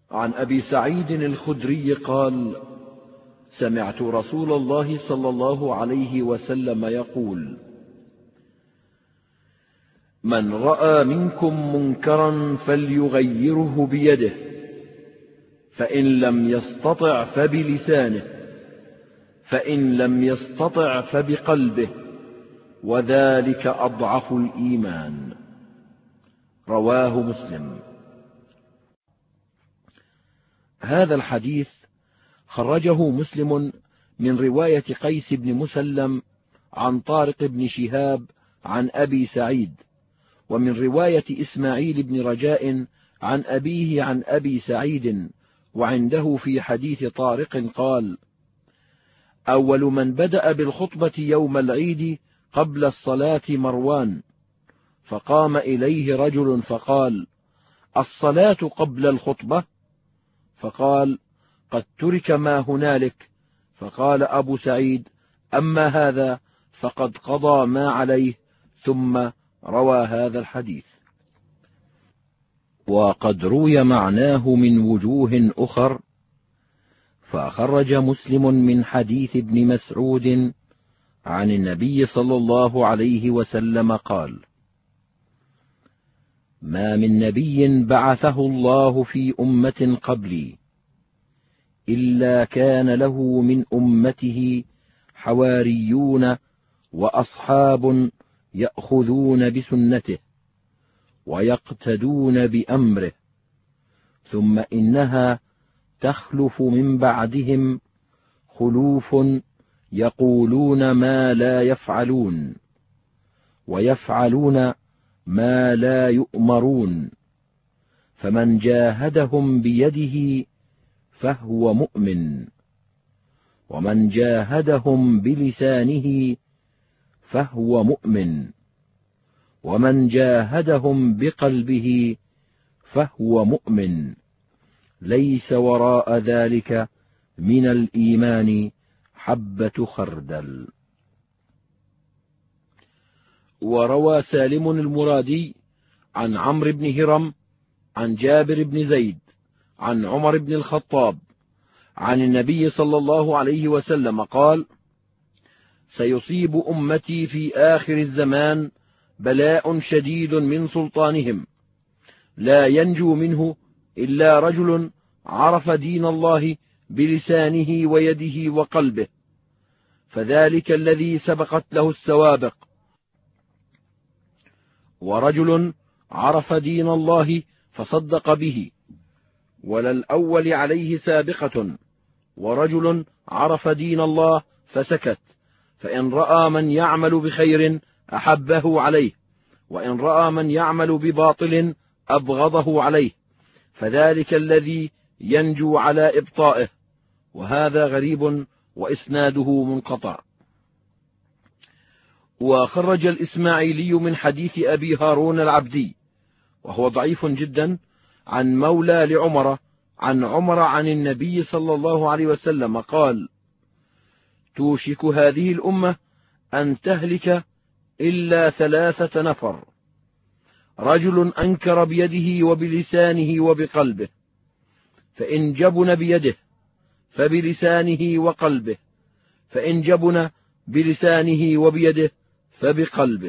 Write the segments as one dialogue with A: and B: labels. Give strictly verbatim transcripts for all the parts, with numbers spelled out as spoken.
A: عن أبي سعيد الخدري قال: سمعت رسول الله صلى الله عليه وسلم يقول: من رأى منكم منكرا فليغيره بيده، فإن لم يستطع فبلسانه، فإن لم يستطع فبقلبه، وذلك أضعف الإيمان. رواه مسلم. هذا الحديث خرجه مسلم من رواية قيس بن مسلم عن طارق بن شهاب عن أبي سعيد، ومن رواية إسماعيل بن رجاء عن أبيه عن أبي سعيد، وعنده في حديث طارق قال: أول من بدأ بالخطبة يوم العيد قبل الصلاة مروان، فقام إليه رجل فقال: الصلاة قبل الخطبة؟ فقال: قد ترك ما هنالك. فقال أبو سعيد: أما هذا فقد قضى ما عليه، ثم روى هذا الحديث. وقد روي معناه من وجوه أخر، فأخرج مسلم من حديث ابن مسعود عن النبي صلى الله عليه وسلم قال: ما من نبي بعثه الله في أمة قبلي إلا كان له من أمته حواريون وأصحاب يأخذون بسنته ويقتدون بأمره، ثم إنها تخلف من بعدهم خلوف يقولون ما لا يفعلون، ويفعلون ما لا يؤمرون، فمن جاهدهم بيده فهو مؤمن، ومن جاهدهم بلسانه فهو مؤمن، ومن جاهدهم بقلبه فهو مؤمن، ليس وراء ذلك من الإيمان حبة خردل. وروى سالم المرادي عن عمرو بن هرم عن جابر بن زيد عن عمر بن الخطاب عن النبي صلى الله عليه وسلم قال: سيصيب أمتي في آخر الزمان بلاء شديد من سلطانهم، لا ينجو منه إلا رجل عرف دين الله بلسانه ويده وقلبه، فذلك الذي سبقت له السوابق. ورجل عرف دين الله فصدق به، وللأول عليه سابقة. ورجل عرف دين الله فسكت، فإن رأى من يعمل بخير أحبه عليه، وإن رأى من يعمل بباطل أبغضه عليه، فذلك الذي ينجو على إبطائه. وهذا غريب وإسناده منقطع. وخرج الإسماعيلي من حديث أبي هارون العبدي، وهو ضعيف جدا، عن مولى لعمر عن عمر عن النبي صلى الله عليه وسلم قال: توشك هذه الأمة أن تهلك إلا ثلاثة نفر: رجل أنكر بيده وبلسانه وبقلبه، فإن جبن بيده فبلسانه وقلبه، فإن جبن بلسانه وبيده فبقلبه.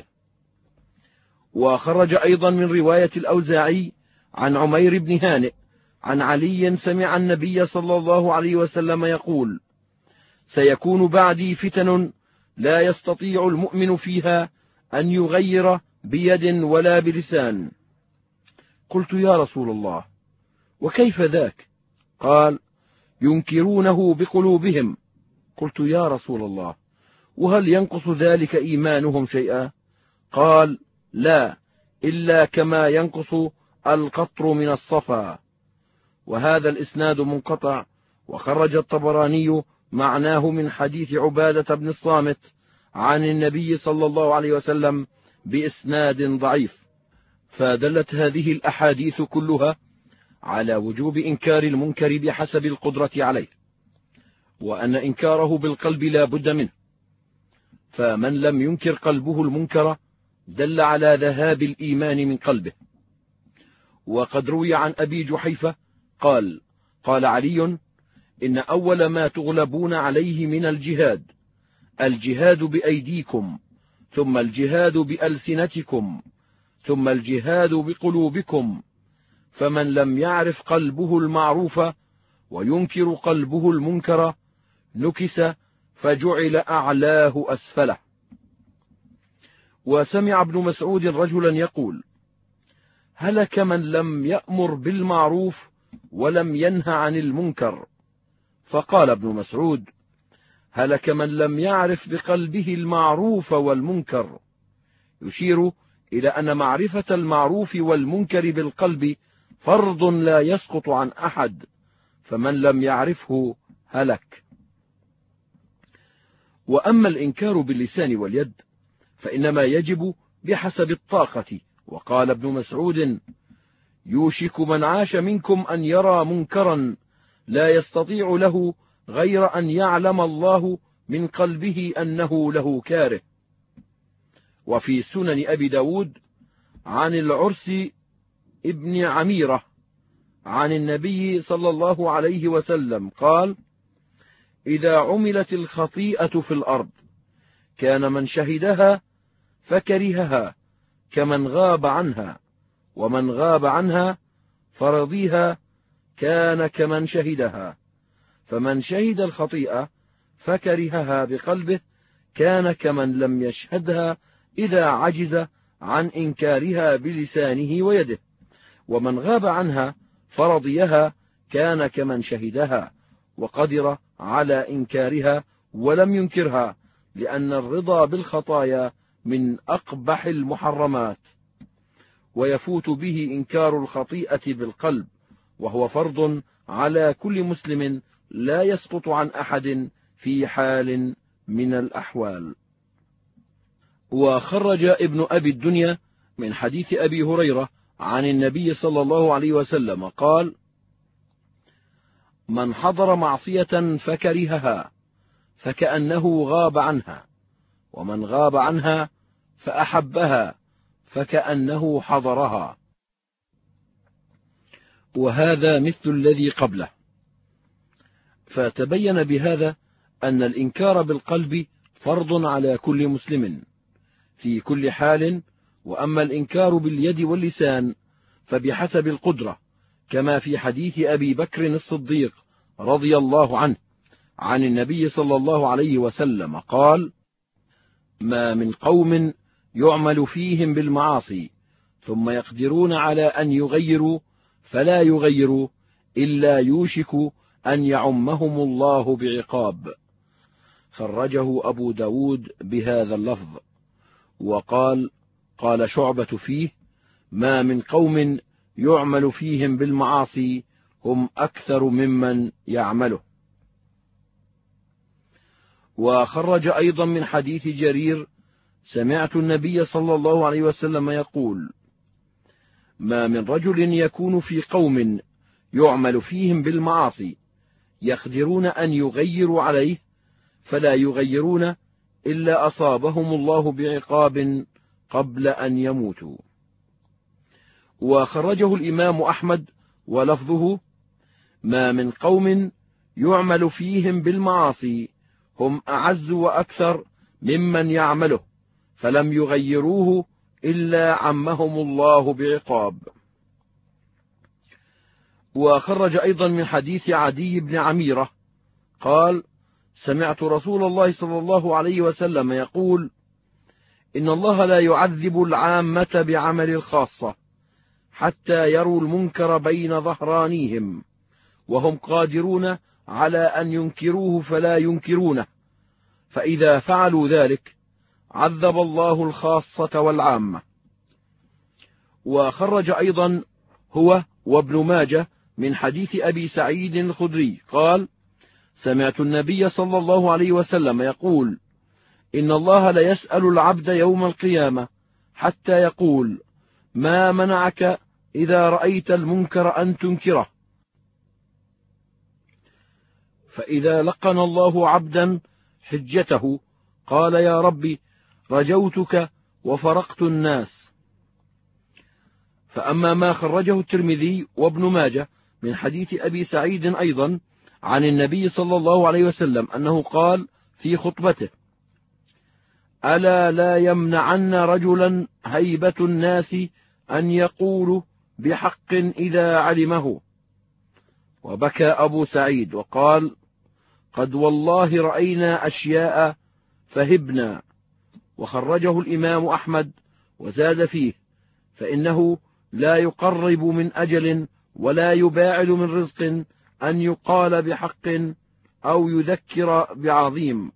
A: وخرج أيضا من رواية الأوزاعي عن عمير بن هانئ عن علي سمع النبي صلى الله عليه وسلم يقول: سيكون بعدي فتن لا يستطيع المؤمن فيها أن يغير بيد ولا بلسان. قلت: يا رسول الله، وكيف ذاك؟ قال: ينكرونه بقلوبهم. قلت: يا رسول الله، وهل ينقص ذلك إيمانهم شيئا؟ قال: لا، إلا كما ينقص القطر من الصفا. وهذا الإسناد منقطع. وخرج الطبراني معناه من حديث عبادة بن الصامت عن النبي صلى الله عليه وسلم بإسناد ضعيف. فدلت هذه الأحاديث كلها على وجوب إنكار المنكر بحسب القدرة عليه، وأن إنكاره بالقلب لا بد منه، فمن لم ينكر قلبه المنكر دل على ذهاب الإيمان من قلبه. وقد روي عن أبي جحيفة قال: قال علي: إن أول ما تغلبون عليه من الجهاد الجهاد بأيديكم، ثم الجهاد بألسنتكم، ثم الجهاد بقلوبكم، فمن لم يعرف قلبه المعروف وينكر قلبه المنكر نكس فجعل أعلاه أسفله. وسمع ابن مسعود رجلا يقول: هلك من لم يأمر بالمعروف ولم ينه عن المنكر. فقال ابن مسعود: هلك من لم يعرف بقلبه المعروف والمنكر، يشير إلى أن معرفة المعروف والمنكر بالقلب فرض لا يسقط عن أحد، فمن لم يعرفه هلك. وأما الإنكار باللسان واليد فإنما يجب بحسب الطاقة. وقال ابن مسعود: يوشك من عاش منكم أن يرى منكرا لا يستطيع له غير أن يعلم الله من قلبه أنه له كاره. وفي سنن أبي داود عن العرس ابن عميرة عن النبي صلى الله عليه وسلم قال: إذا عملت الخطيئة في الأرض كان من شهدها فكرهها كمن غاب عنها، ومن غاب عنها فرضيها كان كمن شهدها، فمن شهد الخطيئة فكرهها بقلبه كان كمن لم يشهدها إذا عجز عن إنكارها بلسانه ويده، ومن غاب عنها فرضيها كان كمن شهدها وقدر على إنكارها ولم ينكرها، لأن الرضا بالخطايا من أقبح المحرمات، ويفوت به إنكار الخطيئة بالقلب، وهو فرض على كل مسلم لا يسقط عن أحد في حال من الأحوال. وخرج ابن أبي الدنيا من حديث أبي هريرة عن النبي صلى الله عليه وسلم قال: من حضر معصية فكرهها فكأنه غاب عنها، ومن غاب عنها فأحبها فكأنه حضرها. وهذا مثل الذي قبله. فتبين بهذا أن الإنكار بالقلب فرض على كل مسلم في كل حال، وأما الإنكار باليد واللسان فبحسب القدرة، كما في حديث أبي بكر الصديق رضي الله عنه عن النبي صلى الله عليه وسلم قال: ما من قوم يعمل فيهم بالمعاصي ثم يقدرون على أن يغيروا فلا يغيروا إلا يوشك أن يعمهم الله بعقاب. خرجه أبو داود بهذا اللفظ. وقال قال شعبة فيه: ما من قوم يعمل فيهم بالمعاصي هم أكثر ممن يعمله. وخرج أيضا من حديث جرير: سمعت النبي صلى الله عليه وسلم يقول: ما من رجل يكون في قوم يعمل فيهم بالمعاصي يقدرون أن يغيروا عليه فلا يغيرون إلا أصابهم الله بعقاب قبل أن يموتوا. وخرجه الإمام أحمد ولفظه: ما من قوم يعمل فيهم بالمعاصي هم أعز وأكثر ممن يعمله فلم يغيروه إلا عمهم الله بعقاب. وخرج أيضا من حديث عدي بن عميرة قال: سمعت رسول الله صلى الله عليه وسلم يقول: إن الله لا يعذب العامة بعمل الخاصة حتى يروا المنكر بين ظهرانيهم وهم قادرون على أن ينكروه فلا ينكرونه، فإذا فعلوا ذلك عذب الله الخاصة والعامة. وخرج أيضا هو وابن ماجه من حديث أبي سعيد الخدري قال: سمعت النبي صلى الله عليه وسلم يقول: إن الله ليسأل العبد يوم القيامة حتى يقول: ما منعك إذا رأيت المنكر أن تنكره؟ فإذا لقن الله عبدا حجته قال: يا ربي رجوتك وفرقت الناس. فأما ما خرجه الترمذي وابن ماجه من حديث أبي سعيد أيضا عن النبي صلى الله عليه وسلم أنه قال في خطبته: ألا لا يمنعن رجلا هيبة الناس أن يقولوا بحق إذا علمه. وبكى أبو سعيد وقال: قد والله رأينا أشياء فهبنا. وخرجه الإمام أحمد وزاد فيه: فإنه لا يقرب من أجل ولا يباعد من رزق أن يقال بحق أو يذكر بعظيم.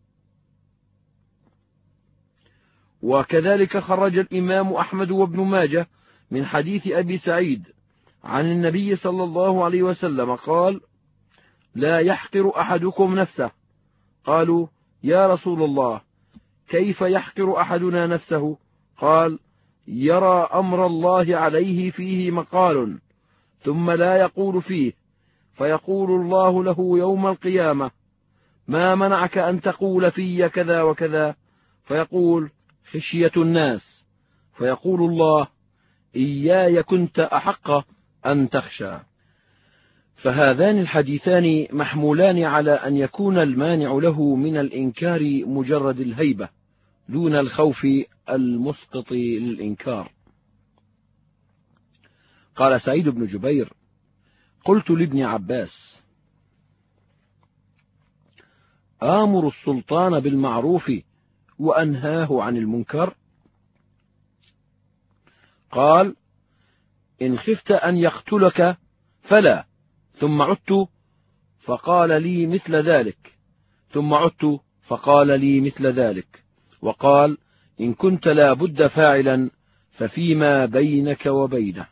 A: وكذلك خرج الإمام أحمد وابن ماجه من حديث أبي سعيد عن النبي صلى الله عليه وسلم قال: لا يحقر أحدكم نفسه. قالوا: يا رسول الله، كيف يحقر أحدنا نفسه؟ قال: يرى أمر الله عليه فيه مقال ثم لا يقول فيه، فيقول الله له يوم القيامة: ما منعك أن تقول في كذا وكذا؟ فيقول: خشية الناس. فيقول الله: إياي كنت أحق أن تخشى. فهذان الحديثان محمولان على أن يكون المانع له من الإنكار مجرد الهيبة دون الخوف المسقط للإنكار. قال سعيد بن جبير: قلت لابن عباس: آمر السلطان بالمعروف وأنهاه عن المنكر؟ قال: إن خفت أن يقتلك فلا. ثم عدت فقال لي مثل ذلك، ثم عدت فقال لي مثل ذلك، وقال: إن كنت لا بد فاعلا ففيما بينك وبينه.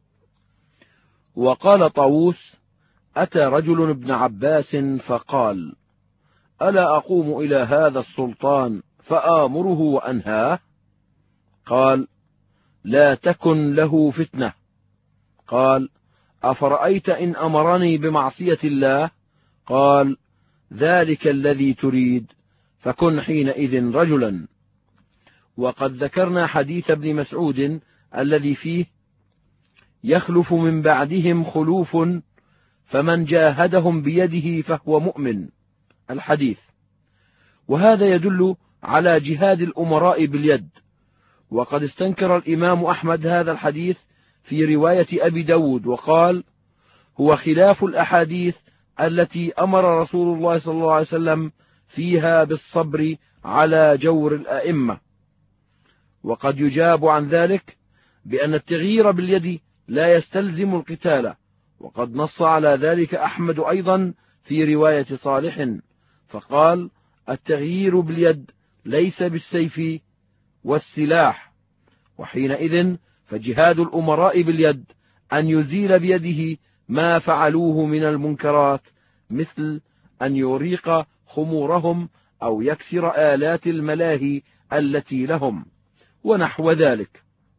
A: وقال طاووس: أتى رجل ابن عباس فقال: ألا أقوم إلى هذا السلطان فآمره وأنهاه؟ قال: لا تكن له فتنة. قال: أفرأيت إن أمرني بمعصية الله؟ قال: ذلك الذي تريد، فكن حينئذ رجلا. وقد ذكرنا حديث ابن مسعود الذي فيه: يخلف من بعدهم خلوف فمن جاهدهم بيده فهو مؤمن، الحديث. وهذا يدل على جهاد الأمراء باليد. وقد استنكر الإمام أحمد هذا الحديث في رواية أبي داود وقال: هو خلاف الأحاديث التي أمر رسول الله صلى الله عليه وسلم فيها بالصبر على جور الأئمة. وقد يجاب عن ذلك بأن التغيير باليد لا يستلزم القتال، وقد نص على ذلك أحمد أيضا في رواية صالح فقال: التغيير باليد ليس بالسيف والسلاح. وحينئذ فجهاد الأمراء باليد أن يزيل بيده ما فعلوه من المنكرات، مثل أن يريق خمورهم أو يكسر آلات الملاهي التي لهم ونحو ذلك،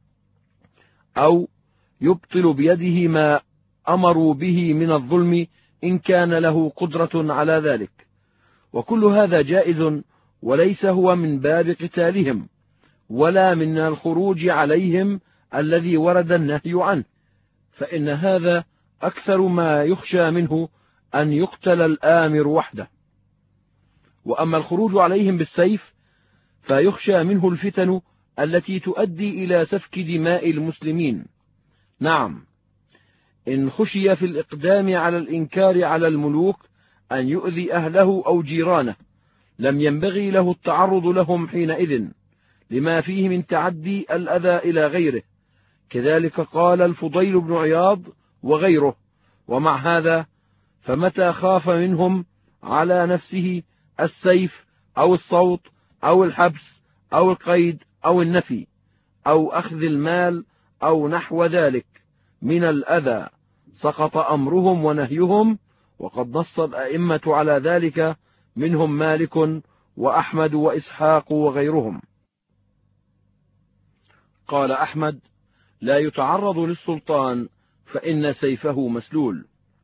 A: أو يبطل بيده ما أمروا به من الظلم إن كان له قدرة على ذلك. وكل هذا جائز، وليس هو من باب قتالهم ولا من الخروج عليهم الذي ورد النهي عنه، فإن هذا أكثر ما يخشى منه أن يقتل الآمر وحده. وأما الخروج عليهم بالسيف فيخشى منه الفتن التي تؤدي إلى سفك دماء المسلمين. نعم، إن خشي في الإقدام على الإنكار على الملوك أن يؤذي أهله أو جيرانه، لم ينبغي له التعرض لهم حينئذ لما فيه من تعدي الأذى إلى غيره. كذلك قال الفضيل بن عياض وغيره. ومع هذا فمتى خاف منهم على نفسه السيف أو الصوت أو الحبس أو القيد أو النفي أو أخذ المال أو نحو ذلك من الأذى، سقط أمرهم ونهيهم. وقد نص الأئمة على ذلك، منهم مالك وأحمد وإسحاق وغيرهم. قال أحمد: لا يتعرض للسلطان فإن سيفه مسلول.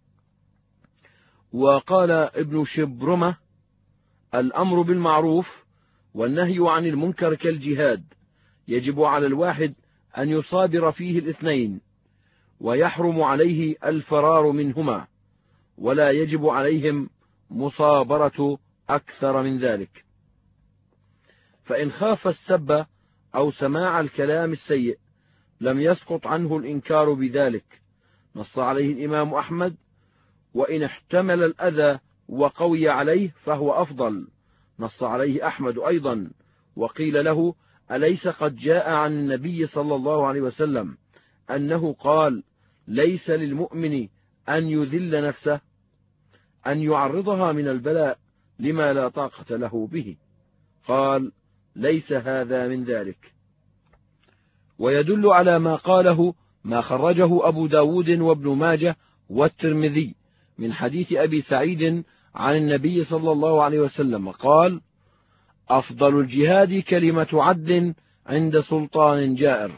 A: وقال ابن شبرمة: الأمر بالمعروف والنهي عن المنكر كالجهاد، يجب على الواحد أن يصابر فيه الاثنين، ويحرم عليه الفرار منهما، ولا يجب عليهم مصابرة أكثر من ذلك. فإن خاف السب أو سماع الكلام السيء لم يسقط عنه الإنكار بذلك، نص عليه الإمام أحمد: وإن احتمل الأذى وقوي عليه فهو أفضل، نص عليه أحمد أيضا. وقيل له: أليس قد جاء عن النبي صلى الله عليه وسلم أنه قال: ليس للمؤمن أن يذل نفسه، أن يعرضها من البلاء لما لا طاقة له به؟ قال: ليس هذا من ذلك. ويدل على ما قاله ما خرجه أبو داود وابن ماجه والترمذي من حديث أبي سعيد عن النبي صلى الله عليه وسلم قال: أفضل الجهاد كلمة عدل عند سلطان جائر.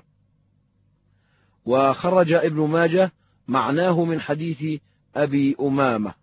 A: وخرج ابن ماجه معناه من حديث أبي أمامة.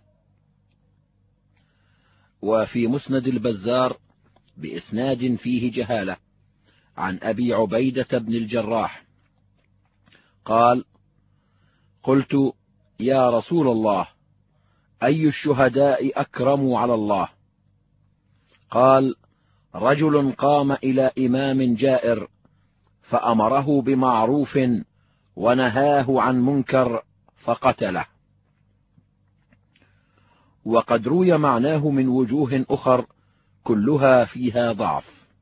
A: وفي مسند البزار بإسناد فيه جهالة عن أبي عبيدة بن الجراح قال: قلت: يا رسول الله، أي الشهداء أكرم على الله؟ قال: رجل قام إلى إمام جائر فأمره بمعروف ونهاه عن منكر فقتله. وقد روي معناه من وجوه أخر كلها فيها ضعف.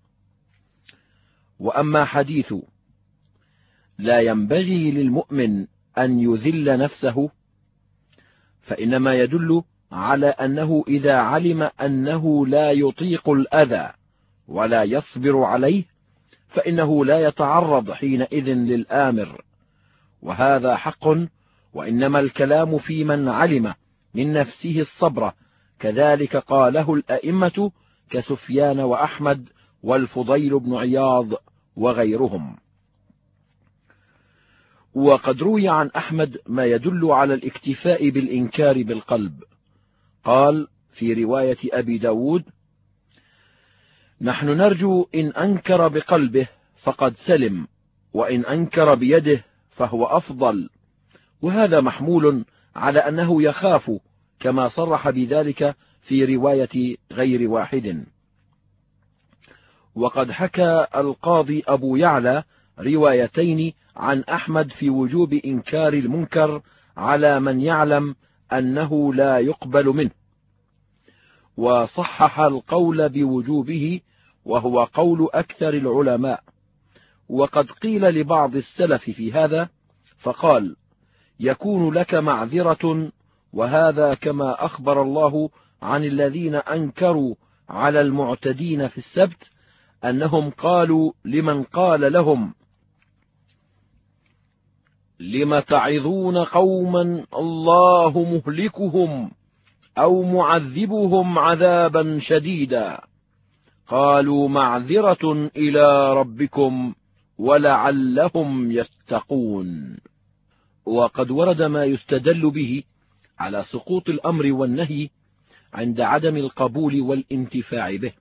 A: وأما حديث لا ينبغي للمؤمن أن يذل نفسه فإنما يدل على أنه إذا علم أنه لا يطيق الأذى ولا يصبر عليه فإنه لا يتعرض حينئذ للآمر، وهذا حق. وإنما الكلام في من علم من نفسه الصبر، كذلك قاله الأئمة كسفيان وأحمد والفضيل بن عياض وغيرهم. وقد روي عن أحمد ما يدل على الاكتفاء بالإنكار بالقلب. قال في رواية أبي داود: نحن نرجو إن أنكر بقلبه فقد سلم، وإن أنكر بيده فهو أفضل. وهذا محمول على أنه يخاف، كما صرح بذلك في رواية غير واحد. وقد حكى القاضي أبو يعلى روايتين عن أحمد في وجوب إنكار المنكر على من يعلم أنه لا يقبل منه، وصحح القول بوجوبه، وهو قول أكثر العلماء. وقد قيل لبعض السلف في هذا فقال: يكون لك معذرة، وهذا كما أخبر الله عن الذين أنكروا على المعتدين في السبت أنهم قالوا لمن قال لهم: لم تعظون قوما الله مهلكهم أو معذبهم عذابا شديدا، قالوا معذرة إلى ربكم ولعلهم يتقون. وقد ورد ما يستدل به على سقوط الأمر والنهي عند عدم القبول والانتفاع به.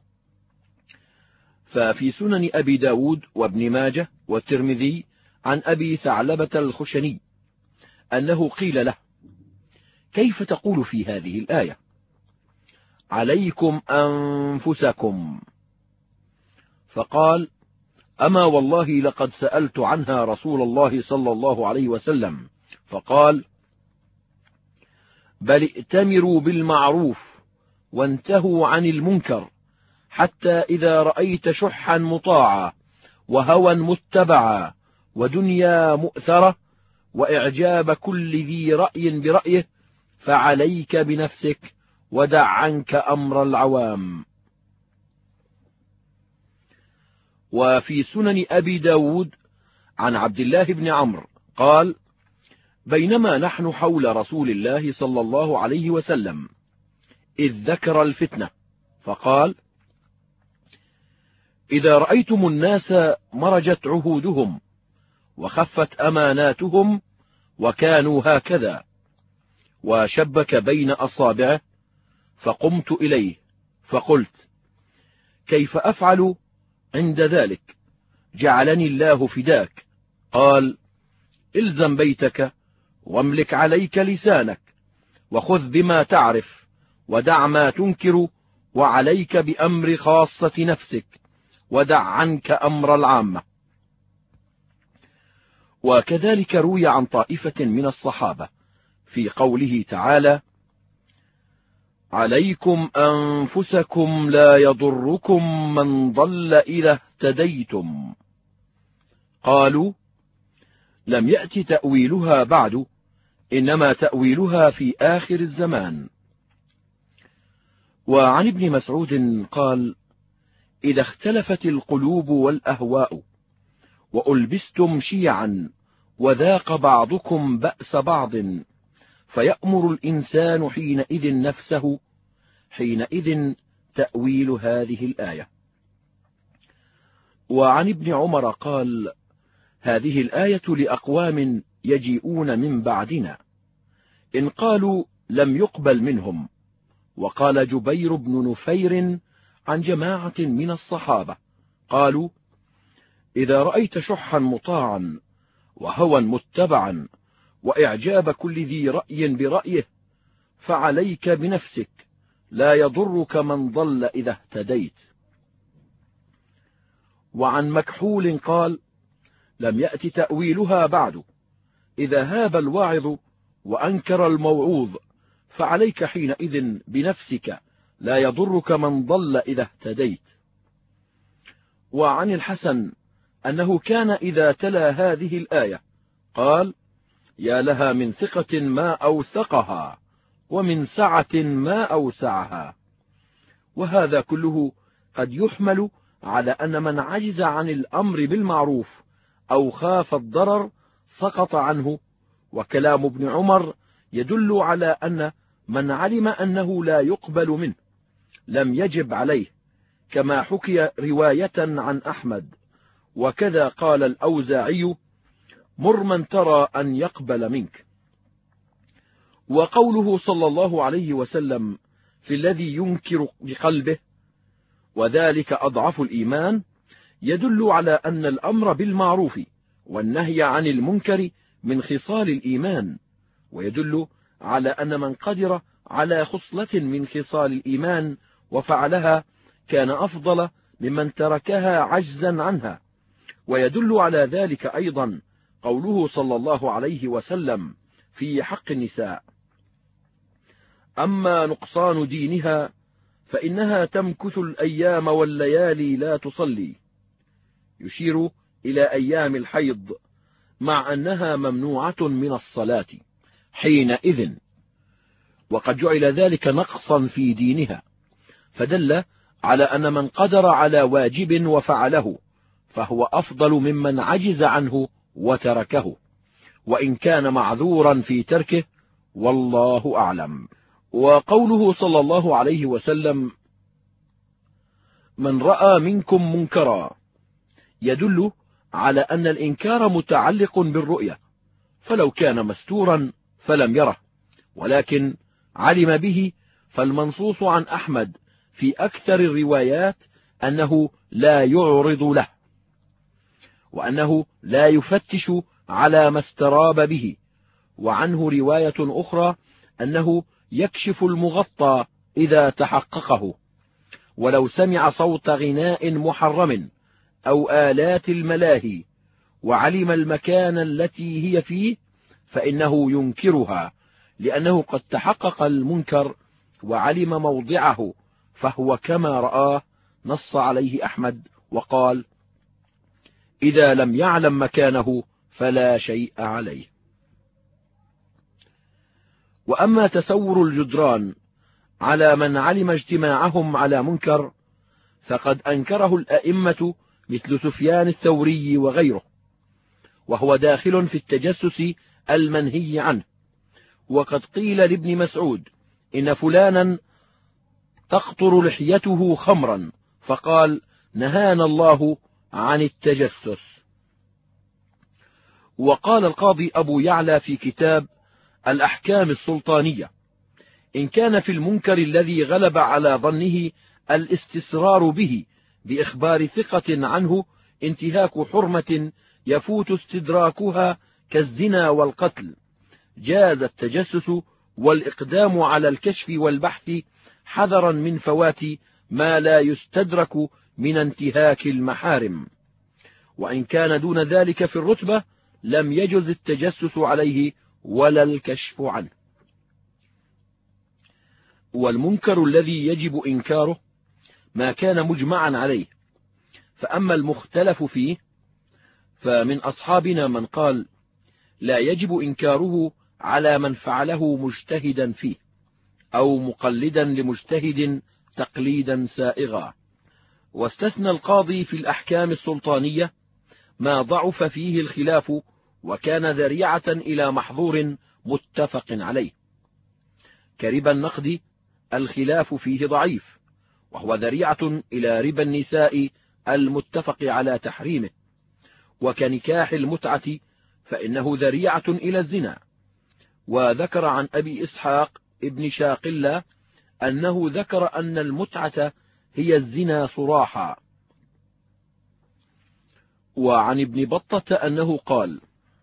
A: ففي سنن أبي داود وابن ماجه والترمذي عن أبي ثعلبة الخشني أنه قيل له: كيف تقول في هذه الآية: عليكم أنفسكم؟ فقال: أما والله لقد سألت عنها رسول الله صلى الله عليه وسلم فقال: بل ائتمروا بالمعروف وانتهوا عن المنكر، حتى إذا رأيت شحا مطاعا وهوى متبعا ودنيا مؤثرة وإعجاب كل ذي رأي برأيه فعليك بنفسك ودع عنك أمر العوام. وفي سنن أبي داود عن عبد الله بن عمرو قال: بينما نحن حول رسول الله صلى الله عليه وسلم إذ ذكر الفتنة فقال: إذا رأيتم الناس مرجت عهودهم وخفت أماناتهم وكانوا هكذا، وشبك بين أصابعه، فقمت إليه فقلت: كيف أفعل عند ذلك؟ جعلني الله فداك. قال: الزم بيتك واملك عليك لسانك، وخذ بما تعرف ودع ما تنكر، وعليك بأمر خاصة نفسك ودع عنك أمر العامة. وكذلك روي عن طائفة من الصحابة في قوله تعالى: عليكم أنفسكم لا يضركم من ضل إذا اهتديتم. قالوا: لم يأت تأويلها بعد، إنما تأويلها في آخر الزمان. وعن ابن مسعود قال: إذا اختلفت القلوب والأهواء وألبستم شيعا وذاق بعضكم بأس بعض، فيأمر الإنسان حينئذ نفسه، حينئذ تأويل هذه الآية. وعن ابن عمر قال: هذه الآية لأقوام يجيئون من بعدنا، إن قالوا لم يقبل منهم. وقال جبير بن نفير عن جماعة من الصحابة قالوا: إذا رأيت شحا مطاعا وهوى متبعا وإعجاب كل ذي رأي برأيه فعليك بنفسك، لا يضرك من ضل إذا اهتديت. وعن مكحول قال: لم يأت تأويلها بعد، إذا هاب الواعظ وأنكر الموعوظ فعليك حينئذ بنفسك، لا يضرك من ضل إذا اهتديت. وعن الحسن أنه كان إذا تلا هذه الآية قال: يا لها من ثقة ما أوثقها، ومن سعة ما أوسعها. وهذا كله قد يحمل على أن من عجز عن الأمر بالمعروف أو خاف الضرر سقط عنه. وكلام ابن عمر يدل على أن من علم أنه لا يقبل منه لم يجب عليه، كما حكي رواية عن أحمد. وكذا قال الأوزاعي: مر من ترى أن يقبل منك. وقوله صلى الله عليه وسلم في الذي ينكر بقلبه وذلك أضعف الإيمان، يدل على أن الأمر بالمعروف والنهي عن المنكر من خصال الإيمان، ويدل على أن من قدر على خصلة من خصال الإيمان وفعلها كان أفضل ممن تركها عجزا عنها. ويدل على ذلك أيضا قوله صلى الله عليه وسلم في حق النساء: أما نقصان دينها فإنها تمكث الأيام والليالي لا تصلي، يشير إلى أيام الحيض، مع أنها ممنوعة من الصلاة حينئذ، وقد جعل ذلك نقصا في دينها، فدل على أن من قدر على واجب وفعله فهو أفضل ممن عجز عنه وتركه، وإن كان معذورا في تركه، والله أعلم. وقوله صلى الله عليه وسلم: من رأى منكم منكرا، يدل على أن الإنكار متعلق بالرؤية، فلو كان مستورا فلم يره ولكن علم به، فالمنصوص عن أحمد في أكثر الروايات أنه لا يعرض له، وأنه لا يفتش على ما استراب به. وعنه رواية أخرى أنه يكشف المغطى إذا تحققه، ولو سمع صوت غناء محرم أو آلات الملاهي وعلم المكان التي هي فيه فإنه ينكرها، لأنه قد تحقق المنكر وعلم موضعه، فهو كما رآه. نص عليه أحمد وقال: إذا لم يعلم مكانه فلا شيء عليه. وأما تسور الجدران على من علم اجتماعهم على منكر فقد أنكره الأئمة مثل سفيان الثوري وغيره، وهو داخل في التجسس المنهي عنه. وقد قيل لابن مسعود: إن فلانا تقطر لحيته خمرا، فقال: نهانا الله عن التجسس. وقال القاضي أبو يعلى في كتاب الأحكام السلطانية: إن كان في المنكر الذي غلب على ظنه الاستسرار به بإخبار ثقة عنه انتهاك حرمة يفوت استدراكها كالزنا والقتل جاز التجسس والإقدام على الكشف والبحث حذرا من فوات ما لا يستدرك من انتهاك المحارم، وإن كان دون ذلك في الرتبة لم يجز التجسس عليه ولا الكشف عنه. والمنكر الذي يجب إنكاره ما كان مجمعا عليه، فأما المختلف فيه فمن أصحابنا من قال لا يجب إنكاره على من فعله مجتهدا فيه أو مقلدا لمجتهد تقليدا سائغا. واستثنى القاضي في الأحكام السلطانية ما ضعف فيه الخلاف وكان ذريعة إلى محظور متفق عليه. كربا النقد الخلاف فيه ضعيف، وهو ذريعة إلى ربا النساء المتفق على تحريمه. وكنكاح المتعة فإنه ذريعة إلى الزنا. وذكر عن أبي إسحاق ابن شاقلة أنه ذكر أن المتعة هي الزنا صراحا. وعن ابن بطة أنه قال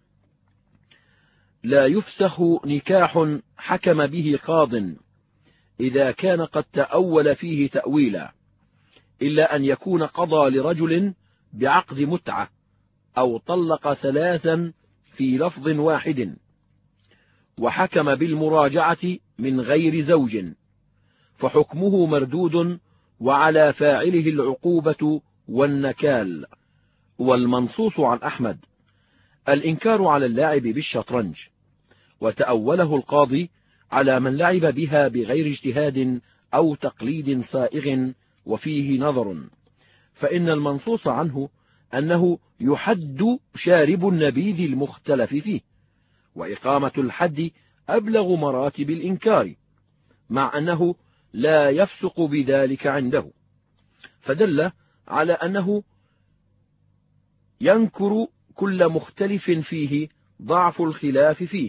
A: لا يفسخ نكاح حكم به قاض إذا كان قد تأول فيه تأويلا، إلا أن يكون قضى لرجل بعقد متعة أو طلق ثلاثا في لفظ واحد وحكم بالمراجعة من غير زوج، فحكمه مردود وعلى فاعله العقوبة والنكال. والمنصوص عن أحمد الإنكار على اللاعب بالشطرنج، وتأوله القاضي على من لعب بها بغير اجتهاد أو تقليد سائغ وفيه نظر، فإن المنصوص عنه أنه يحد شارب النبيذ المختلف فيه، وإقامة الحد أبلغ مراتب الإنكار، مع أنه لا يفسق بذلك عنده، فدل على أنه ينكر كل مختلف فيه ضعف الخلاف فيه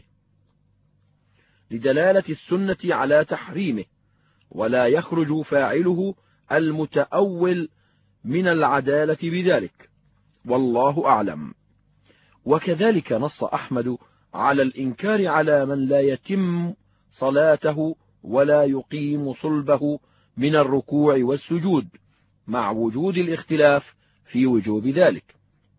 A: لدلالة السنة على تحريمه، ولا يخرج فاعله المتأول من العدالة بذلك، والله أعلم. وكذلك نص أحمد على الإنكار على من لا يتم صلاته ولا يقيم صلبه من الركوع والسجود، مع وجود الاختلاف في وجوب ذلك.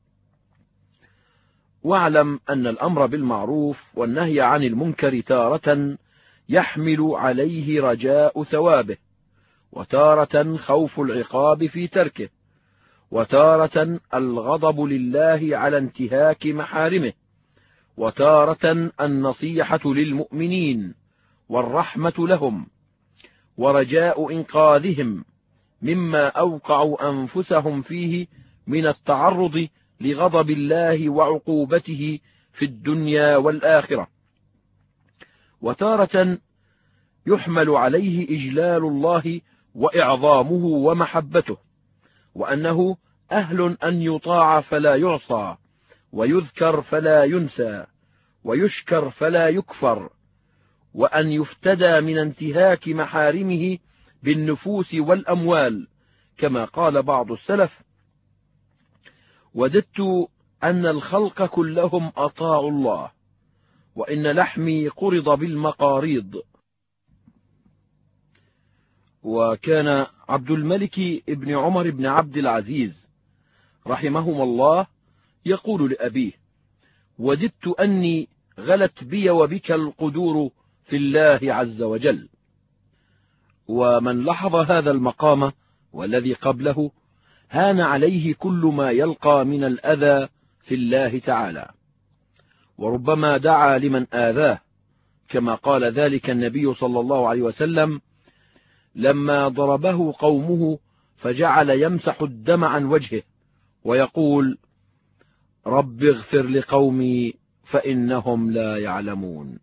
A: واعلم أن الأمر بالمعروف والنهي عن المنكر تارة يحمل عليه رجاء ثوابه، وتارة خوف العقاب في تركه، وتارة الغضب لله على انتهاك محارمه، وتارة النصيحة للمؤمنين والرحمة لهم ورجاء إنقاذهم مما أوقعوا أنفسهم فيه من التعرض لغضب الله وعقوبته في الدنيا والآخرة. وتارة يحمل عليه إجلال الله وإعظامه ومحبته، وأنه أهل أن يطاع فلا يعصى، ويذكر فلا ينسى، ويشكر فلا يكفر، وأن يفتدى من انتهاك محارمه بالنفوس والأموال، كما قال بعض السلف: وددت أن الخلق كلهم أطاعوا الله، وإن لحمي قرض بالمقاريض. وكان عبد الملك ابن عمر بن عبد العزيز رحمهما الله يقول لأبيه: وددت أني غلت بي وبك القدور في الله عز وجل. ومن لاحظ هذا المقام والذي قبله هان عليه كل ما يلقى من الأذى في الله تعالى، وربما دعا لمن آذاه، كما قال ذلك النبي صلى الله عليه وسلم لما ضربه قومه فجعل يمسح الدم عن وجهه ويقول: رب اغفر لقومي فإنهم لا يعلمون.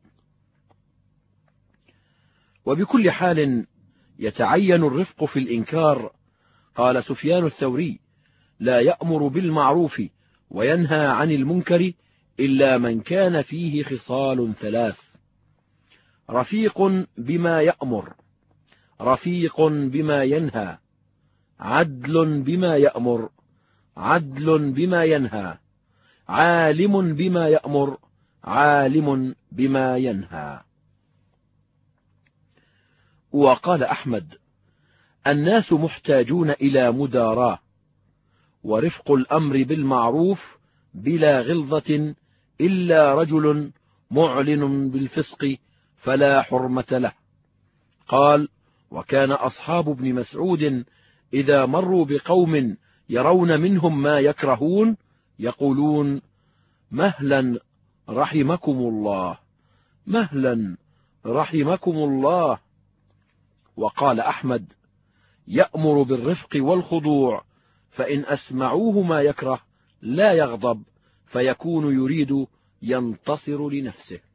A: وبكل حال يتعين الرفق في الإنكار. قال سفيان الثوري: لا يأمر بالمعروف وينهى عن المنكر إلا من كان فيه خصال ثلاث: رفيق بما يأمر، رفيق بما ينهى، عدل بما يأمر، عدل بما ينهى، عالم بما يأمر، عالم بما ينهى. وقال أحمد: الناس محتاجون إلى مداراة، ورفق الأمر بالمعروف بلا غلظة إلا رجل معلن بالفسق فلا حرمة له. قال: وكان أصحاب ابن مسعود إذا مروا بقوم يرون منهم ما يكرهون يقولون: مهلا رحمكم الله، مهلا رحمكم الله. وقال أحمد: يأمر بالرفق والخضوع، فإن أسمعوه ما يكره لا يغضب، فيكون يريد ينتصر لنفسه.